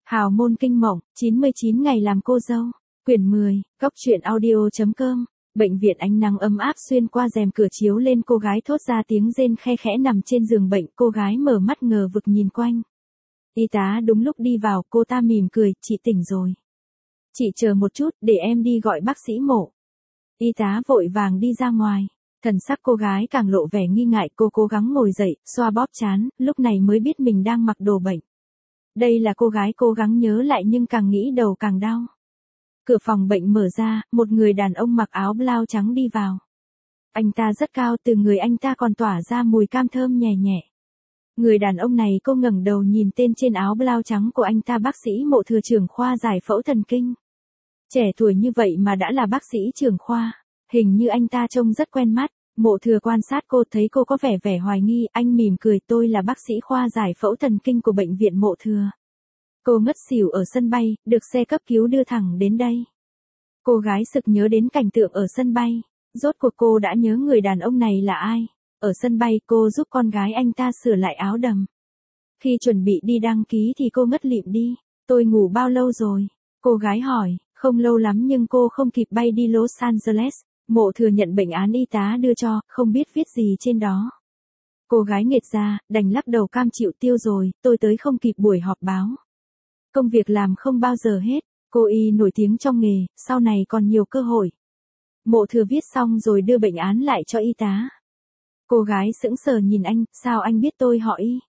Hào môn kinh mộng, 99 ngày làm cô dâu. Quyển 10, Cốc truyện audio.com. Bệnh viện ánh nắng ấm áp xuyên qua rèm cửa chiếu lên, cô gái thốt ra tiếng rên khe khẽ nằm trên giường bệnh. Cô gái mở mắt ngờ vực nhìn quanh. Y tá đúng lúc đi vào, cô ta mỉm cười, chị tỉnh rồi. Chị chờ một chút, để em đi gọi bác sĩ mổ. Y tá vội vàng đi ra ngoài. Thần sắc cô gái càng lộ vẻ nghi ngại, cô cố gắng ngồi dậy, xoa bóp trán, lúc này mới biết mình đang mặc đồ bệnh. Đây là cô gái cố gắng nhớ lại nhưng càng nghĩ đầu càng đau. Cửa phòng bệnh mở ra, một người đàn ông mặc áo blau trắng đi vào. Anh ta rất cao, từ người anh ta còn tỏa ra mùi cam thơm nhẹ nhẹ. Người đàn ông này, cô ngẩng đầu nhìn tên trên áo blau trắng của anh ta, bác sĩ Mộ Thừa, trưởng khoa giải phẫu thần kinh. Trẻ tuổi như vậy mà đã là bác sĩ trưởng khoa, hình như anh ta trông rất quen mắt. Mộ Thừa quan sát cô, thấy cô có vẻ hoài nghi, anh mỉm cười, tôi là bác sĩ khoa giải phẫu thần kinh của bệnh viện Mộ Thừa. Cô ngất xỉu ở sân bay, được xe cấp cứu đưa thẳng đến đây. Cô gái sực nhớ đến cảnh tượng ở sân bay, rốt cuộc cô đã nhớ người đàn ông này là ai. Ở sân bay cô giúp con gái anh ta sửa lại áo đầm. Khi chuẩn bị đi đăng ký thì cô ngất lịm đi. Tôi ngủ bao lâu rồi? Cô gái hỏi, không lâu lắm nhưng cô không kịp bay đi Los Angeles. Mộ Thừa nhận bệnh án y tá đưa cho, không biết viết gì trên đó. Cô gái nghệt ra, đành lắc đầu cam chịu, tiêu rồi, tôi tới không kịp buổi họp báo. Công việc làm không bao giờ hết, cô y nổi tiếng trong nghề, sau này còn nhiều cơ hội. Mộ Thừa viết xong rồi đưa bệnh án lại cho y tá. Cô gái sững sờ nhìn anh, sao anh biết tôi họ Y?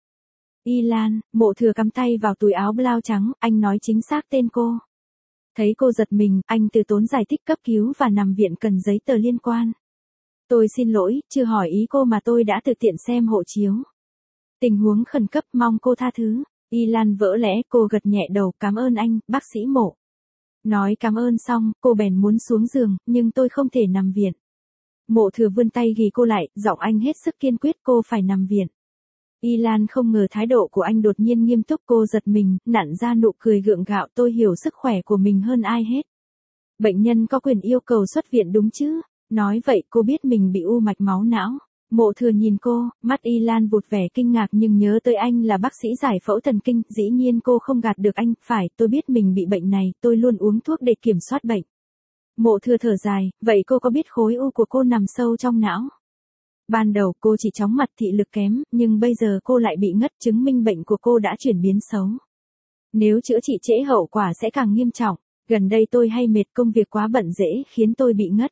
Y Lan. Mộ Thừa cắm tay vào túi áo blau trắng, anh nói chính xác tên cô. Thấy cô giật mình, anh từ tốn giải thích cấp cứu và nằm viện cần giấy tờ liên quan. Tôi xin lỗi, chưa hỏi ý cô mà tôi đã tự tiện xem hộ chiếu. Tình huống khẩn cấp, mong cô tha thứ. Y Lan vỡ lẽ, cô gật nhẹ đầu, cảm ơn anh, bác sĩ Mộ. Nói cảm ơn xong, cô bèn muốn xuống giường, nhưng tôi không thể nằm viện. Mộ Thừa vươn tay ghì cô lại, giọng anh hết sức kiên quyết, cô phải nằm viện. Y Lan không ngờ thái độ của anh đột nhiên nghiêm túc, cô giật mình, nặn ra nụ cười gượng gạo, tôi hiểu sức khỏe của mình hơn ai hết. Bệnh nhân có quyền yêu cầu xuất viện đúng chứ? Nói vậy cô biết mình bị u mạch máu não. Mộ Thừa nhìn cô, mắt Y Lan vụt vẻ kinh ngạc nhưng nhớ tới anh là bác sĩ giải phẫu thần kinh, dĩ nhiên cô không gạt được anh, phải, tôi biết mình bị bệnh này, tôi luôn uống thuốc để kiểm soát bệnh. Mộ Thừa thở dài, vậy cô có biết khối u của cô nằm sâu trong não? Ban đầu cô chỉ chóng mặt, thị lực kém, nhưng bây giờ cô lại bị ngất, chứng minh bệnh của cô đã chuyển biến xấu. Nếu chữa trị trễ hậu quả sẽ càng nghiêm trọng, gần đây tôi hay mệt, công việc quá bận dễ khiến tôi bị ngất.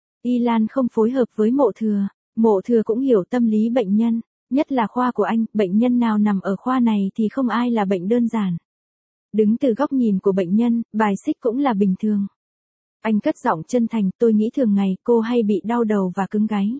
Y Lan không phối hợp với Mộ Thừa cũng hiểu tâm lý bệnh nhân, nhất là khoa của anh, bệnh nhân nào nằm ở khoa này thì không ai là bệnh đơn giản. Đứng từ góc nhìn của bệnh nhân, bài xích cũng là bình thường. Anh cất giọng chân thành, tôi nghĩ thường ngày cô hay bị đau đầu và cứng gáy.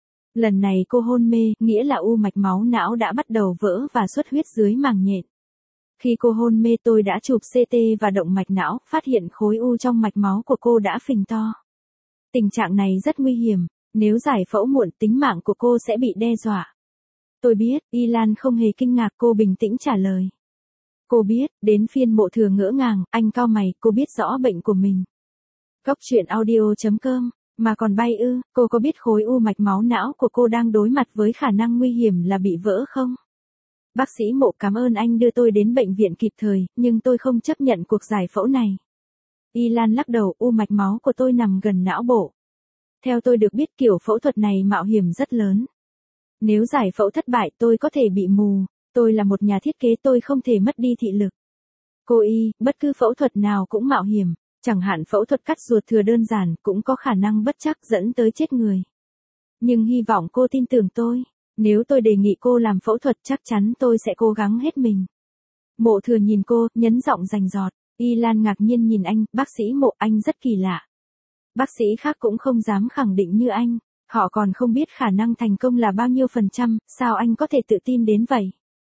Lần này cô hôn mê, nghĩa là u mạch máu não đã bắt đầu vỡ và xuất huyết dưới màng nhện. Khi cô hôn mê tôi đã chụp CT và động mạch não, phát hiện khối u trong mạch máu của cô đã phình to. Tình trạng này rất nguy hiểm, nếu giải phẫu muộn tính mạng của cô sẽ bị đe dọa. Tôi biết, Y Lan không hề kinh ngạc, cô bình tĩnh trả lời. Cô biết, đến phiên Mộ Thừa ngỡ ngàng, anh cau mày, cô biết rõ bệnh của mình. Cốc truyện audio.com, mà còn bay ư, cô có biết khối u mạch máu não của cô đang đối mặt với khả năng nguy hiểm là bị vỡ không? Bác sĩ Mộ, cảm ơn anh đưa tôi đến bệnh viện kịp thời, nhưng tôi không chấp nhận cuộc giải phẫu này. Y Lan lắc đầu, u mạch máu của tôi nằm gần não bộ. Theo tôi được biết kiểu phẫu thuật này mạo hiểm rất lớn. Nếu giải phẫu thất bại tôi có thể bị mù, tôi là một nhà thiết kế, tôi không thể mất đi thị lực. Cô Y, bất cứ phẫu thuật nào cũng mạo hiểm. Chẳng hạn phẫu thuật cắt ruột thừa đơn giản cũng có khả năng bất trắc dẫn tới chết người. Nhưng hy vọng cô tin tưởng tôi, nếu tôi đề nghị cô làm phẫu thuật chắc chắn tôi sẽ cố gắng hết mình. Mộ Thừa nhìn cô, nhấn giọng rành rọt. Y Lan ngạc nhiên nhìn anh, bác sĩ Mộ, anh rất kỳ lạ. Bác sĩ khác cũng không dám khẳng định như anh, họ còn không biết khả năng thành công là bao nhiêu %, sao anh có thể tự tin đến vậy?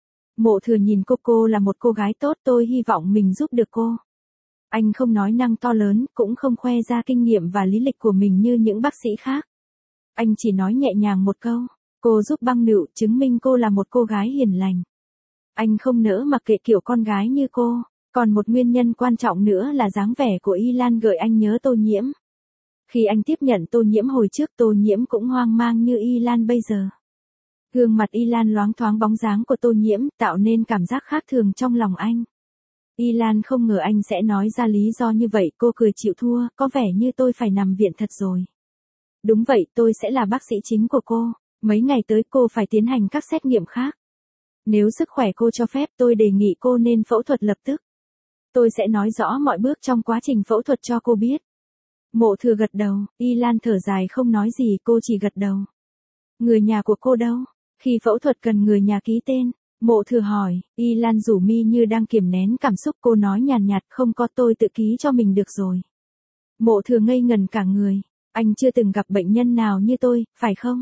Mộ Thừa nhìn cô là một cô gái tốt, tôi hy vọng mình giúp được cô. Anh không nói năng to lớn, cũng không khoe ra kinh nghiệm và lý lịch của mình như những bác sĩ khác. Anh chỉ nói nhẹ nhàng một câu, cô giúp băng nựu, chứng minh cô là một cô gái hiền lành. Anh không nỡ mặc kệ kiểu con gái như cô, còn một nguyên nhân quan trọng nữa là dáng vẻ của Y Lan gợi anh nhớ Tô Nhiễm. Khi anh tiếp nhận Tô Nhiễm hồi trước, Tô Nhiễm cũng hoang mang như Y Lan bây giờ. Gương mặt Y Lan loáng thoáng bóng dáng của Tô Nhiễm, tạo nên cảm giác khác thường trong lòng anh. Y Lan không ngờ anh sẽ nói ra lý do như vậy, cô cười chịu thua, có vẻ như tôi phải nằm viện thật rồi. Đúng vậy, tôi sẽ là bác sĩ chính của cô. Mấy ngày tới cô phải tiến hành các xét nghiệm khác. Nếu sức khỏe cô cho phép, tôi đề nghị cô nên phẫu thuật lập tức. Tôi sẽ nói rõ mọi bước trong quá trình phẫu thuật cho cô biết. Mộ Thừa gật đầu, Y Lan thở dài không nói gì, cô chỉ gật đầu. Người nhà của cô đâu? Khi phẫu thuật cần người nhà ký tên. Mộ Thừa hỏi, Y Lan rủ mi như đang kiềm nén cảm xúc, cô nói nhàn nhạt, không có, tôi tự ký cho mình được rồi. Mộ Thừa ngây ngần cả người, anh chưa từng gặp bệnh nhân nào như tôi, phải không?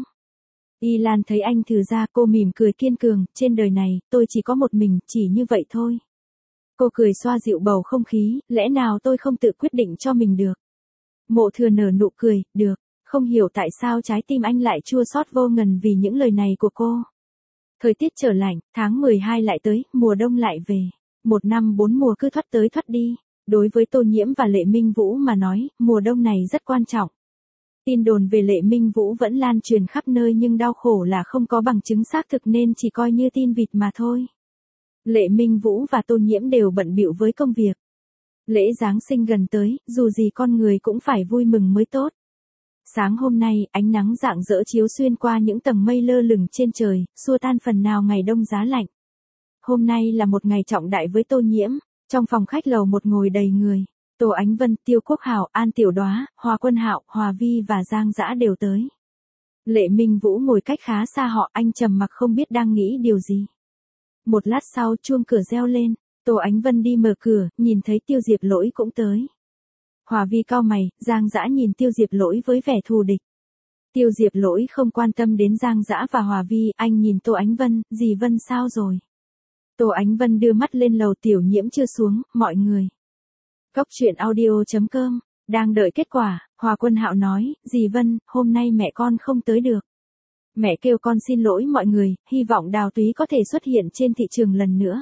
Y Lan thấy anh thử ra, cô mỉm cười kiên cường, trên đời này, tôi chỉ có một mình, chỉ như vậy thôi. Cô cười xoa dịu bầu không khí, lẽ nào tôi không tự quyết định cho mình được? Mộ Thừa nở nụ cười, được, không hiểu tại sao trái tim anh lại chua xót vô ngần vì những lời này của cô. Thời tiết trở lạnh, tháng 12 lại tới, mùa đông lại về. Một năm 4 mùa cứ thoắt tới thoắt đi. Đối với Tô Nhiễm và Lệ Minh Vũ mà nói, mùa đông này rất quan trọng. Tin đồn về Lệ Minh Vũ vẫn lan truyền khắp nơi nhưng đau khổ là không có bằng chứng xác thực nên chỉ coi như tin vịt mà thôi. Lệ Minh Vũ và Tô Nhiễm đều bận bịu với công việc. Lễ Giáng sinh gần tới, dù gì con người cũng phải vui mừng mới tốt. Sáng hôm nay, ánh nắng rạng rỡ chiếu xuyên qua những tầng mây lơ lửng trên trời, xua tan phần nào ngày đông giá lạnh. Hôm nay là một ngày trọng đại với Tô Nhiễm, trong phòng khách lầu một ngồi đầy người. Tô Ánh Vân, Tiêu Quốc Hảo, An Tiểu Đóa, Hòa Quân Hạo, Hòa Vi và Giang Dã đều tới. Lệ Minh Vũ ngồi cách khá xa họ, anh trầm mặc không biết đang nghĩ điều gì. Một lát sau chuông cửa reo lên, Tô Ánh Vân đi mở cửa, nhìn thấy Tiêu Diệp Lỗi cũng tới. Hòa Vi cau mày, Giang Dã nhìn Tiêu Diệp Lỗi với vẻ thù địch. Tiêu Diệp Lỗi không quan tâm đến Giang Dã và Hòa Vi, anh nhìn Tô Ánh Vân, dì Vân sao rồi? Tô Ánh Vân đưa mắt lên lầu, Tiểu Nhiễm chưa xuống, mọi người. Góc truyện audio.com, đang đợi kết quả, Hòa Quân Hạo nói, dì Vân, hôm nay mẹ con không tới được. Mẹ kêu con xin lỗi mọi người, hy vọng Đào Túy có thể xuất hiện trên thị trường lần nữa.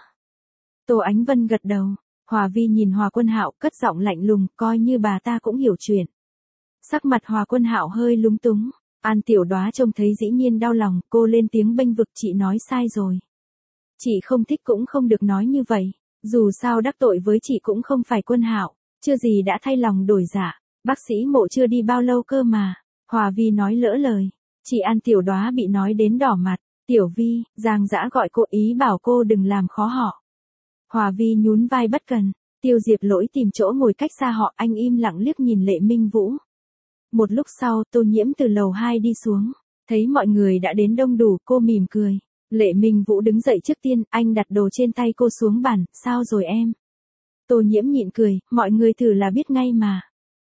Tô Ánh Vân gật đầu. Hòa Vi nhìn Hòa Quân Hạo cất giọng lạnh lùng, coi như bà ta cũng hiểu chuyện. Sắc mặt Hòa Quân Hạo hơi lúng túng. An Tiểu Đóa trông thấy dĩ nhiên đau lòng, cô lên tiếng bênh vực, chị nói sai rồi. Chị không thích cũng không được nói như vậy, dù sao đắc tội với chị cũng không phải Quân Hạo, chưa gì đã thay lòng đổi dạ, bác sĩ Mộ chưa đi bao lâu cơ mà. Hòa Vi nói lỡ lời, chị An Tiểu Đóa bị nói đến đỏ mặt. Tiểu Vi, Giang Dã gọi cô, ý bảo cô đừng làm khó họ. Hòa Vi nhún vai bất cần. Tiêu Diệp Lỗi tìm chỗ ngồi cách xa họ, anh im lặng liếc nhìn Lệ Minh Vũ. Một lúc sau, Tô Nhiễm từ lầu 2 đi xuống, thấy mọi người đã đến đông đủ, cô mỉm cười. Lệ Minh Vũ đứng dậy trước tiên, anh đặt đồ trên tay cô xuống bàn, sao rồi em? Tô Nhiễm nhịn cười, mọi người thử là biết ngay mà.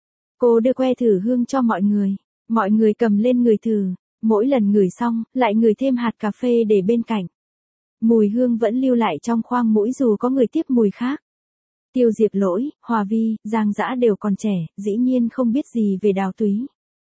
Cô đưa que thử hương cho mọi người cầm lên ngửi thử, mỗi lần ngửi xong, lại ngửi thêm hạt cà phê để bên cạnh. Mùi hương vẫn lưu lại trong khoang mũi dù có người tiếp mùi khác. Tiêu Diệp Lỗi, Hòa Vi, Giang Dã đều còn trẻ, dĩ nhiên không biết gì về Đào Túy.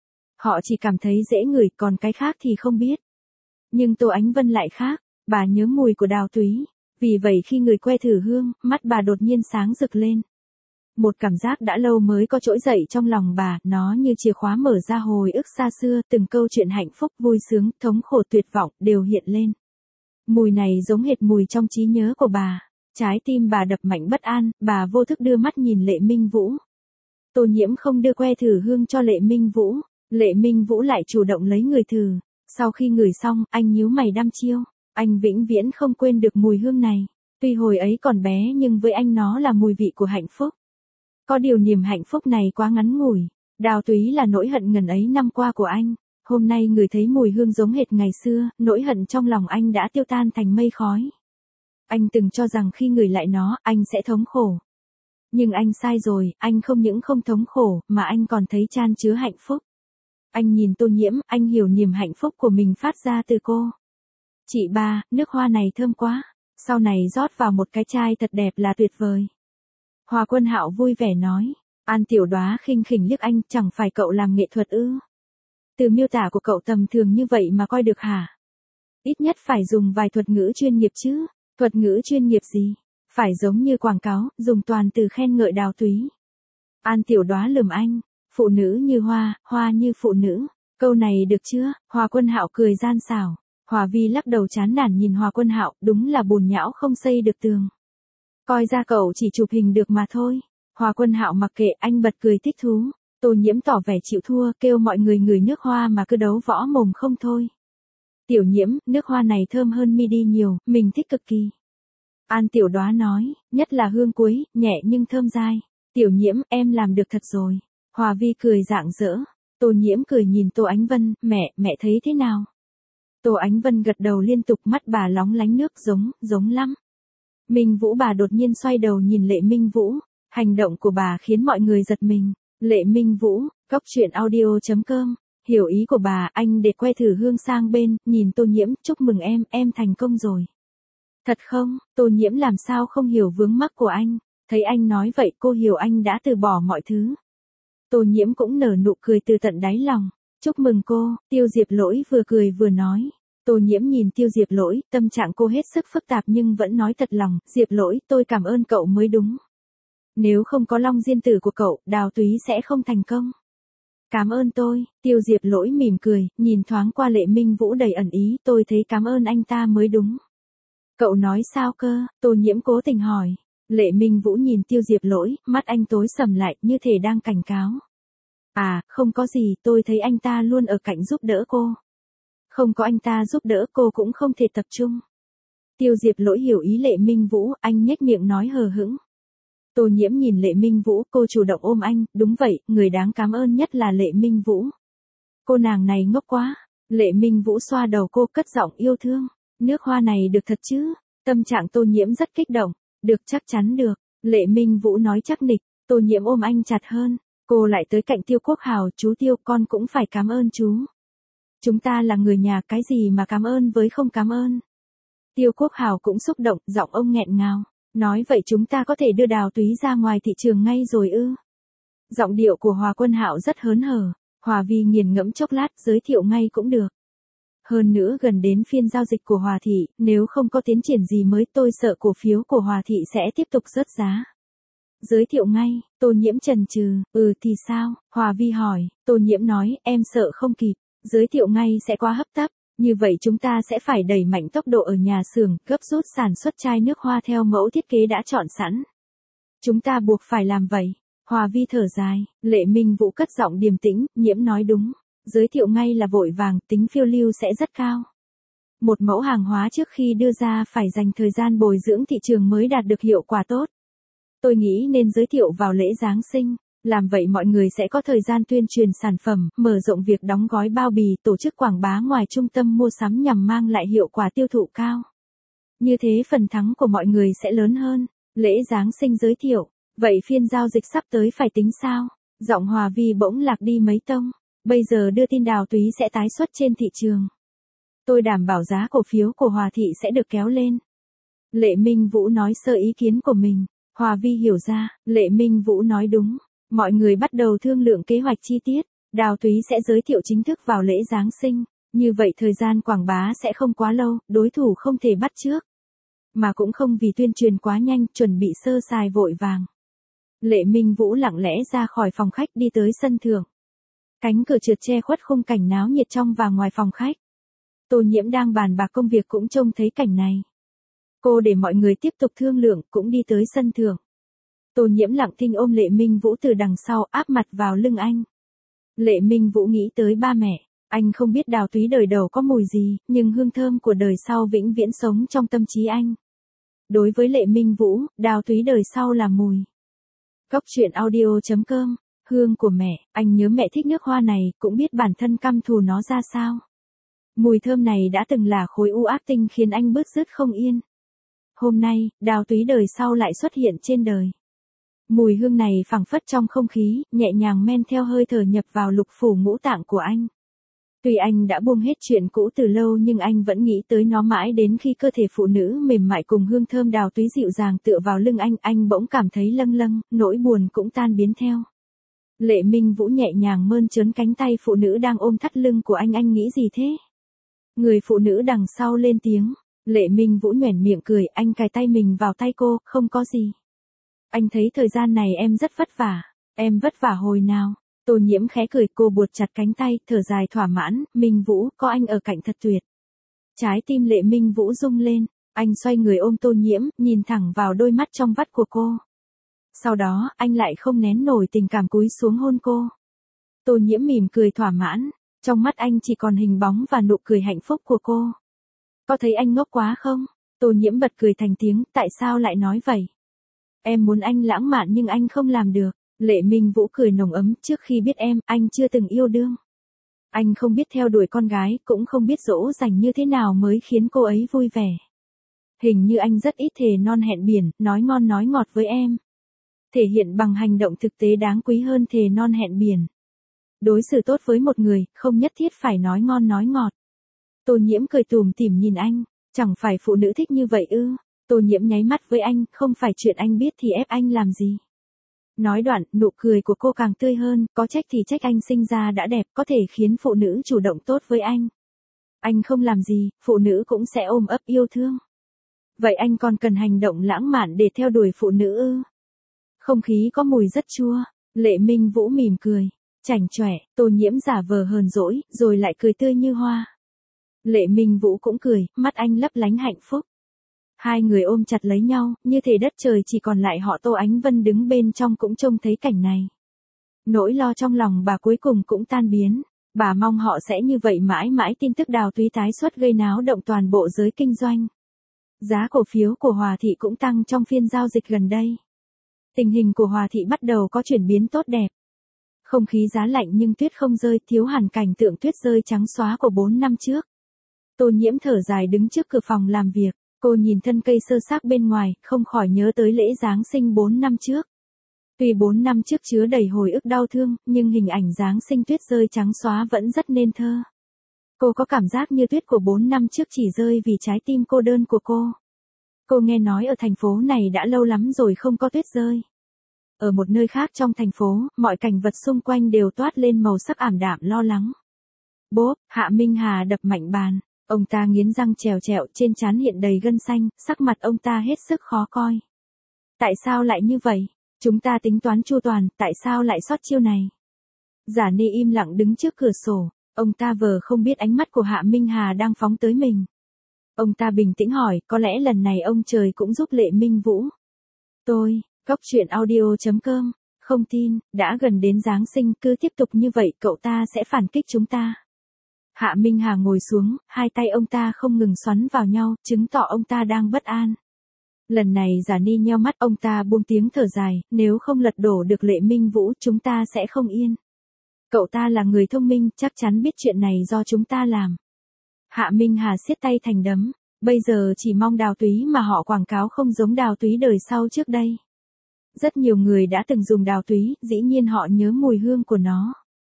Họ chỉ cảm thấy dễ ngửi, còn cái khác thì không biết. Nhưng Tô Ánh Vân lại khác, bà nhớ mùi của Đào Túy. Vì vậy khi người que thử hương, mắt bà đột nhiên sáng rực lên. Một cảm giác đã lâu mới có trỗi dậy trong lòng bà, nó như chìa khóa mở ra hồi ức xa xưa, từng câu chuyện hạnh phúc, vui sướng, thống khổ, tuyệt vọng, đều hiện lên. Mùi này giống hệt mùi trong trí nhớ của bà. Trái tim bà đập mạnh bất an, bà vô thức đưa mắt nhìn Lệ Minh Vũ. Tô Nhiễm không đưa que thử hương cho Lệ Minh Vũ. Lệ Minh Vũ lại chủ động lấy người thử. Sau khi ngửi xong, anh nhíu mày đăm chiêu. Anh vĩnh viễn không quên được mùi hương này. Tuy hồi ấy còn bé nhưng với anh nó là mùi vị của hạnh phúc. Có điều niềm hạnh phúc này quá ngắn ngủi. Đào Túy là nỗi hận ngần ấy năm qua của anh. Hôm nay người thấy mùi hương giống hệt ngày xưa, nỗi hận trong lòng anh đã tiêu tan thành mây khói. Anh từng cho rằng khi ngửi lại nó, anh sẽ thống khổ. Nhưng anh sai rồi, anh không những không thống khổ, mà anh còn thấy chan chứa hạnh phúc. Anh nhìn Tô Nhiễm, anh hiểu niềm hạnh phúc của mình phát ra từ cô. Chị ba, nước hoa này thơm quá, sau này rót vào một cái chai thật đẹp là tuyệt vời. Hòa Quân Hạo vui vẻ nói. An Tiểu Đóa khinh khỉnh liếc anh, chẳng phải cậu làm nghệ thuật ư? Từ miêu tả của cậu tầm thường như vậy mà coi được hả? Ít nhất phải dùng vài thuật ngữ chuyên nghiệp chứ. Thuật ngữ chuyên nghiệp gì? Phải giống như quảng cáo, dùng toàn từ khen ngợi Đào Túy. An Tiểu Đóa lườm anh. Phụ nữ như hoa, hoa như phụ nữ. Câu này được chưa? Hòa Quân Hạo cười gian xảo. Hòa Vi lắc đầu chán nản nhìn Hòa Quân Hạo, đúng là bùn nhão không xây được tường. Coi ra cậu chỉ chụp hình được mà thôi. Hòa Quân Hạo mặc kệ, anh bật cười thích thú. Tô Nhiễm tỏ vẻ chịu thua, kêu mọi người ngửi nước hoa mà cứ đấu võ mồm không thôi. Tiểu Nhiễm, nước hoa này thơm hơn Midi nhiều, mình thích cực kỳ. An Tiểu Đóa nói, nhất là hương cuối, nhẹ nhưng thơm dai. Tiểu Nhiễm, em làm được thật rồi. Hòa Vi cười rạng rỡ. Tô Nhiễm cười nhìn Tô Ánh Vân, mẹ thấy thế nào? Tô Ánh Vân gật đầu liên tục, mắt bà lóng lánh nước, giống lắm. Minh Vũ bà đột nhiên xoay đầu nhìn Lệ Minh Vũ, hành động của bà khiến mọi người giật mình. Lệ Minh Vũ, coctruyện.audio.com, hiểu ý của bà, anh để quay thử hương sang bên, nhìn Tô Nhiễm, chúc mừng em thành công rồi. Thật không? Tô Nhiễm làm sao không hiểu vướng mắc của anh, thấy anh nói vậy cô hiểu anh đã từ bỏ mọi thứ. Tô Nhiễm cũng nở nụ cười từ tận đáy lòng, chúc mừng cô. Tiêu Diệp Lỗi vừa cười vừa nói. Tô Nhiễm nhìn Tiêu Diệp Lỗi, tâm trạng cô hết sức phức tạp nhưng vẫn nói thật lòng, Diệp Lỗi, tôi cảm ơn cậu mới đúng. Nếu không có Long Diên Tử của cậu, Đào Túy sẽ không thành công. Cảm ơn tôi. Tiêu Diệp Lỗi mỉm cười, nhìn thoáng qua Lệ Minh Vũ đầy ẩn ý, tôi thấy cảm ơn anh ta mới đúng. Cậu nói sao cơ? Tô Nhiễm cố tình hỏi. Lệ Minh Vũ nhìn Tiêu Diệp Lỗi, mắt anh tối sầm lại, như thể đang cảnh cáo. À, không có gì, tôi thấy anh ta luôn ở cạnh giúp đỡ cô. Không có anh ta giúp đỡ cô cũng không thể tập trung. Tiêu Diệp Lỗi hiểu ý Lệ Minh Vũ, anh nhếch miệng nói hờ hững. Tô Nhiễm nhìn Lệ Minh Vũ, cô chủ động ôm anh, đúng vậy, người đáng cảm ơn nhất là Lệ Minh Vũ. Cô nàng này ngốc quá. Lệ Minh Vũ xoa đầu cô, cất giọng yêu thương. Nước hoa này được thật chứ? Tâm trạng Tô Nhiễm rất kích động. Được, chắc chắn được. Lệ Minh Vũ nói chắc nịch. Tô Nhiễm ôm anh chặt hơn. Cô lại tới cạnh Tiêu Quốc Hào, chú Tiêu, con cũng phải cảm ơn chú. Chúng ta là người nhà, cái gì mà cảm ơn với không cảm ơn. Tiêu Quốc Hào cũng xúc động, giọng ông nghẹn ngào. Nói vậy chúng ta có thể đưa Đào Túy ra ngoài thị trường ngay rồi ư? Giọng điệu của Hòa Quân Hạo rất hớn hở. Hòa Vi nghiền ngẫm chốc lát, giới thiệu ngay cũng được. Hơn nữa gần đến phiên giao dịch của Hòa Thị, nếu không có tiến triển gì mới tôi sợ cổ phiếu của Hòa Thị sẽ tiếp tục rớt giá. Giới thiệu ngay. Tô Nhiễm chần chừ, thì sao? Hòa Vi hỏi. Tô Nhiễm nói, em sợ không kịp. Giới thiệu ngay sẽ quá hấp tấp. Như vậy chúng ta sẽ phải đẩy mạnh tốc độ ở nhà xưởng, gấp rút sản xuất chai nước hoa theo mẫu thiết kế đã chọn sẵn. Chúng ta buộc phải làm vậy. Hòa Vi thở dài. Lệ Minh Vũ cất giọng điềm tĩnh, Nhiễm nói đúng. Giới thiệu ngay là vội vàng, tính phiêu lưu sẽ rất cao. Một mẫu hàng hóa trước khi đưa ra phải dành thời gian bồi dưỡng thị trường mới đạt được hiệu quả tốt. Tôi nghĩ nên giới thiệu vào lễ Giáng sinh. Làm vậy mọi người sẽ có thời gian tuyên truyền sản phẩm, mở rộng việc đóng gói bao bì, tổ chức quảng bá ngoài trung tâm mua sắm nhằm mang lại hiệu quả tiêu thụ cao. Như thế phần thắng của mọi người sẽ lớn hơn. Lễ Giáng sinh giới thiệu. Vậy phiên giao dịch sắp tới phải tính sao? Giọng Hòa Vi bỗng lạc đi mấy tông. Bây giờ đưa tin Đào Túy sẽ tái xuất trên thị trường. Tôi đảm bảo giá cổ phiếu của Hòa Thị sẽ được kéo lên. Lệ Minh Vũ nói sơ ý kiến của mình. Hòa Vi hiểu ra, Lệ Minh Vũ nói đúng. Mọi người bắt đầu thương lượng kế hoạch chi tiết. Đào Túy sẽ giới thiệu chính thức vào lễ Giáng sinh. Như vậy thời gian quảng bá sẽ không quá lâu, đối thủ không thể bắt trước. Mà cũng không vì tuyên truyền quá nhanh, chuẩn bị sơ sài vội vàng. Lệ Minh Vũ lặng lẽ ra khỏi phòng khách đi tới sân thượng. Cánh cửa trượt che khuất khung cảnh náo nhiệt trong và ngoài phòng khách. Tô Nhiễm đang bàn bạc công việc cũng trông thấy cảnh này. Cô để mọi người tiếp tục thương lượng, cũng đi tới sân thượng. Tô Nhiễm lặng thinh ôm Lệ Minh Vũ từ đằng sau, áp mặt vào lưng anh. Lệ Minh Vũ nghĩ tới ba mẹ. Anh không biết Đào Túy đời đầu có mùi gì, nhưng hương thơm của đời sau vĩnh viễn sống trong tâm trí anh. Đối với Lệ Minh Vũ, Đào Túy đời sau là mùi. Coctruyện.audio.com, hương của mẹ, anh nhớ mẹ thích nước hoa này, cũng biết bản thân căm thù nó ra sao. Mùi thơm này đã từng là khối u ác tinh khiến anh bứt rứt không yên. Hôm nay, Đào Túy đời sau lại xuất hiện trên đời. Mùi hương này phảng phất trong không khí, nhẹ nhàng men theo hơi thở nhập vào lục phủ ngũ tạng của anh. Tuy anh đã buông hết chuyện cũ từ lâu nhưng anh vẫn nghĩ tới nó mãi đến khi cơ thể phụ nữ mềm mại cùng hương thơm Đào Túy dịu dàng tựa vào lưng anh bỗng cảm thấy lâng lâng, nỗi buồn cũng tan biến theo. Lệ Minh Vũ nhẹ nhàng mơn trớn cánh tay phụ nữ đang ôm thắt lưng của anh nghĩ gì thế? Người phụ nữ đằng sau lên tiếng. Lệ Minh Vũ nhoẻn miệng cười, anh cài tay mình vào tay cô, không có gì. Anh thấy thời gian này em rất vất vả. Em vất vả hồi nào? Tô Nhiễm khẽ cười, cô buột chặt cánh tay, thở dài thỏa mãn, Minh Vũ, có anh ở cạnh thật tuyệt. Trái tim Lệ Minh Vũ rung lên, Anh xoay người ôm Tô Nhiễm, nhìn thẳng vào đôi mắt trong vắt của cô. Sau đó, anh lại không nén nổi tình cảm cúi xuống hôn cô. Tô Nhiễm mỉm cười thỏa mãn, trong mắt anh chỉ còn hình bóng và nụ cười hạnh phúc của cô. Có thấy anh ngốc quá không? Tô Nhiễm bật cười thành tiếng, tại sao lại nói vậy? Em muốn anh lãng mạn nhưng anh không làm được. Lệ Minh Vũ cười nồng ấm, trước khi biết em, anh chưa từng yêu đương. Anh không biết theo đuổi con gái, cũng không biết dỗ dành như thế nào mới khiến cô ấy vui vẻ. Hình như anh rất ít thề non hẹn biển, nói ngon nói ngọt với em. Thể hiện bằng hành động thực tế đáng quý hơn thề non hẹn biển. Đối xử tốt với một người, không nhất thiết phải nói ngon nói ngọt. Tô Nhiễm cười tủm tỉm nhìn anh, chẳng phải phụ nữ thích như vậy ư? Tô Nhiễm nháy mắt với anh, không phải chuyện anh biết thì ép anh làm gì. Nói đoạn, nụ cười của cô càng tươi hơn, có trách thì trách anh sinh ra đã đẹp, có thể khiến phụ nữ chủ động tốt với anh. Anh không làm gì, phụ nữ cũng sẽ ôm ấp yêu thương. Vậy anh còn cần hành động lãng mạn để theo đuổi phụ nữ ư? Không khí có mùi rất chua, Lệ Minh Vũ mỉm cười, chảnh chọe, Tô Nhiễm giả vờ hờn dỗi, rồi lại cười tươi như hoa. Lệ Minh Vũ cũng cười, mắt anh lấp lánh hạnh phúc. Hai người ôm chặt lấy nhau, như thể đất trời chỉ còn lại họ. Tô Ánh Vân đứng bên trong cũng trông thấy cảnh này. Nỗi lo trong lòng bà cuối cùng cũng tan biến. Bà mong họ sẽ như vậy mãi mãi. Tin tức Đào Túy tái xuất gây náo động toàn bộ giới kinh doanh. Giá cổ phiếu của Hòa Thị cũng tăng trong phiên giao dịch gần đây. Tình hình của Hòa Thị bắt đầu có chuyển biến tốt đẹp. Không khí giá lạnh nhưng tuyết không rơi, thiếu hẳn cảnh tượng tuyết rơi trắng xóa của 4 năm trước. Tô Nhiễm thở dài đứng trước cửa phòng làm việc. Cô nhìn thân cây sơ xác bên ngoài, không khỏi nhớ tới lễ Giáng sinh 4 năm trước. Tuy 4 năm trước chứa đầy hồi ức đau thương, nhưng hình ảnh Giáng sinh tuyết rơi trắng xóa vẫn rất nên thơ. Cô có cảm giác như tuyết của 4 năm trước chỉ rơi vì trái tim cô đơn của cô. Cô nghe nói ở thành phố này đã lâu lắm rồi không có tuyết rơi. Ở một nơi khác trong thành phố, mọi cảnh vật xung quanh đều toát lên màu sắc ảm đạm lo lắng. Bốp, Hạ Minh Hà đập mạnh bàn. Ông ta nghiến răng trèo trẹo, trên trán hiện đầy gân xanh, sắc mặt ông ta hết sức khó coi. Tại sao lại như vậy? Chúng ta tính toán chu toàn, tại sao lại sót chiêu này? Giả Ni im lặng đứng trước cửa sổ, ông ta vờ không biết ánh mắt của Hạ Minh Hà đang phóng tới mình. Ông ta bình tĩnh hỏi, có lẽ lần này ông trời cũng giúp Lệ Minh Vũ. Góc truyện audio.com, không tin, đã gần đến Giáng sinh, cứ tiếp tục như vậy cậu ta sẽ phản kích chúng ta. Hạ Minh Hà ngồi xuống, hai tay ông ta không ngừng xoắn vào nhau, chứng tỏ ông ta đang bất an. Lần này Giả Ni nheo mắt, ông ta buông tiếng thở dài, nếu không lật đổ được Lệ Minh Vũ chúng ta sẽ không yên. Cậu ta là người thông minh, chắc chắn biết chuyện này do chúng ta làm. Hạ Minh Hà siết tay thành đấm, bây giờ chỉ mong Đào Túy mà họ quảng cáo không giống Đào Túy đời sau trước đây. Rất nhiều người đã từng dùng Đào Túy, dĩ nhiên họ nhớ mùi hương của nó.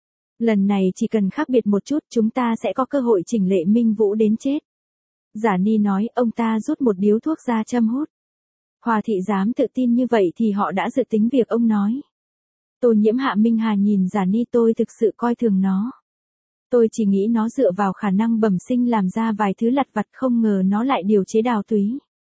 Lần này chỉ cần khác biệt một chút chúng ta sẽ có cơ hội chỉnh Lệ Minh Vũ đến chết. Giả Ni nói, ông ta rút một điếu thuốc ra châm hút. Hòa Thị dám tự tin như vậy thì họ đã dự tính việc ông nói. Tô Nhiễm Hạ Minh Hà nhìn Giả Ni, tôi thực sự coi thường nó. Tôi chỉ nghĩ nó dựa vào khả năng bẩm sinh làm ra vài thứ lặt vặt, không ngờ nó lại điều chế Đào Túy.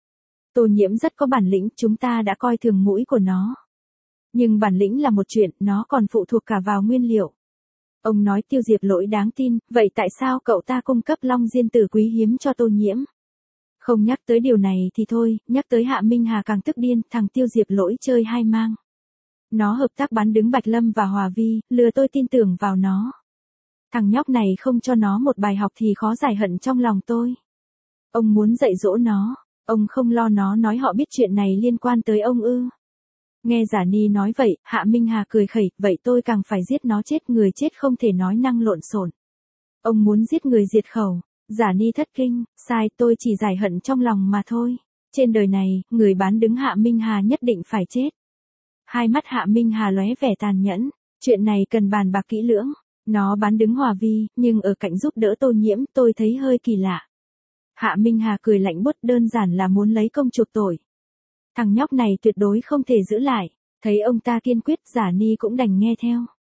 Tô Nhiễm rất có bản lĩnh, chúng ta đã coi thường mũi của nó. Nhưng bản lĩnh là một chuyện, nó còn phụ thuộc cả vào nguyên liệu. Ông nói Tiêu Diệp Lỗi đáng tin, vậy tại sao cậu ta cung cấp long diên tử quý hiếm cho Tô Nhiễm? Không nhắc tới điều này thì thôi, nhắc tới Hạ Minh Hà càng tức điên, thằng Tiêu Diệp Lỗi chơi hai mang. Nó hợp tác bán đứng Bạch Lâm và Hòa Vi, lừa tôi tin tưởng vào nó. Thằng nhóc này không cho nó một bài học thì khó giải hận trong lòng tôi. Ông muốn dạy dỗ nó, ông không lo nó nói họ biết chuyện này liên quan tới ông ư? Nghe Giả Ni nói vậy, Hạ Minh Hà cười khẩy, vậy tôi càng phải giết nó chết, người chết không thể nói năng lộn xộn. Ông muốn giết người diệt khẩu. Giả Ni thất kinh, sai, tôi chỉ giải hận trong lòng mà thôi. Trên đời này, người bán đứng Hạ Minh Hà nhất định phải chết. Hai mắt Hạ Minh Hà lóe vẻ tàn nhẫn, chuyện này cần bàn bạc kỹ lưỡng. Nó bán đứng Hòa Vi, nhưng ở cạnh giúp đỡ Tô Nhiễm, tôi thấy hơi kỳ lạ. Hạ Minh Hà cười lạnh buốt, đơn giản là muốn lấy công chuộc tội. Thằng nhóc này tuyệt đối không thể giữ lại. Thấy ông ta kiên quyết, Giả Ni cũng đành nghe theo.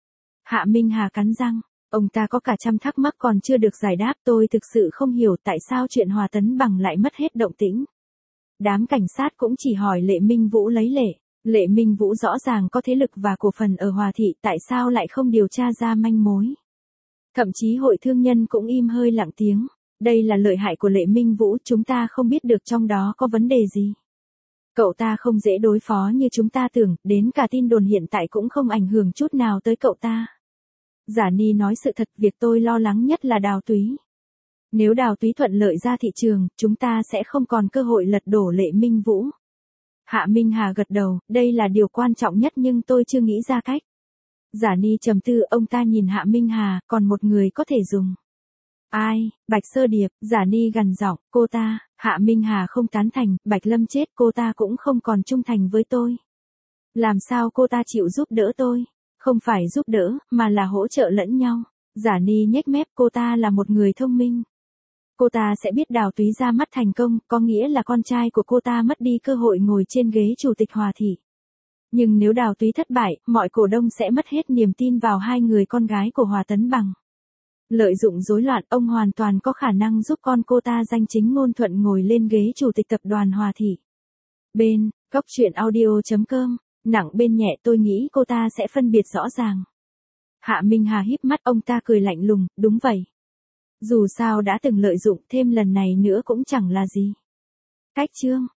Hạ Minh Hà cắn răng, ông ta có cả trăm thắc mắc còn chưa được giải đáp, tôi thực sự không hiểu tại sao chuyện Hòa Tấn Bằng lại mất hết động tĩnh. Đám cảnh sát cũng chỉ hỏi Lệ Minh Vũ lấy lệ. Lệ Minh Vũ rõ ràng có thế lực và cổ phần ở Hòa Thị, tại sao lại không điều tra ra manh mối. Thậm chí hội thương nhân cũng im hơi lặng tiếng. đây là lợi hại của Lệ Minh Vũ, chúng ta không biết được trong đó có vấn đề gì. Cậu ta không dễ đối phó như chúng ta tưởng, đến cả tin đồn hiện tại cũng không ảnh hưởng chút nào tới cậu ta. Giả Ni nói sự thật, việc tôi lo lắng nhất là Đào Túy. Nếu Đào Túy thuận lợi ra thị trường, chúng ta sẽ không còn cơ hội lật đổ Lệ Minh Vũ. Hạ Minh Hà gật đầu, đây là điều quan trọng nhất nhưng tôi chưa nghĩ ra cách. Giả Ni trầm tư, ông ta nhìn Hạ Minh Hà, còn một người có thể dùng. Ai? Bạch Sơ Điệp. Giả Ni gằn giọng, cô ta. Hạ Minh Hà không tán thành, Bạch Lâm chết, cô ta cũng không còn trung thành với tôi. Làm sao cô ta chịu giúp đỡ tôi? Không phải giúp đỡ, mà là hỗ trợ lẫn nhau. Giả Ni nhếch mép, cô ta là một người thông minh. Cô ta sẽ biết Đào Túy ra mắt thành công, có nghĩa là con trai của cô ta mất đi cơ hội ngồi trên ghế chủ tịch Hòa Thị. Nhưng nếu Đào Túy thất bại, mọi cổ đông sẽ mất hết niềm tin vào hai người con gái của Hòa Tấn Bằng. Lợi dụng rối loạn, ông hoàn toàn có khả năng giúp con cô ta danh chính ngôn thuận ngồi lên ghế chủ tịch tập đoàn Hòa Thị. Bên, góc truyện audio.com, nặng bên nhẹ, tôi nghĩ cô ta sẽ phân biệt rõ ràng. Hạ Minh Hà híp mắt, ông ta cười lạnh lùng, đúng vậy. Dù sao đã từng lợi dụng, thêm lần này nữa cũng chẳng là gì. Cách chương.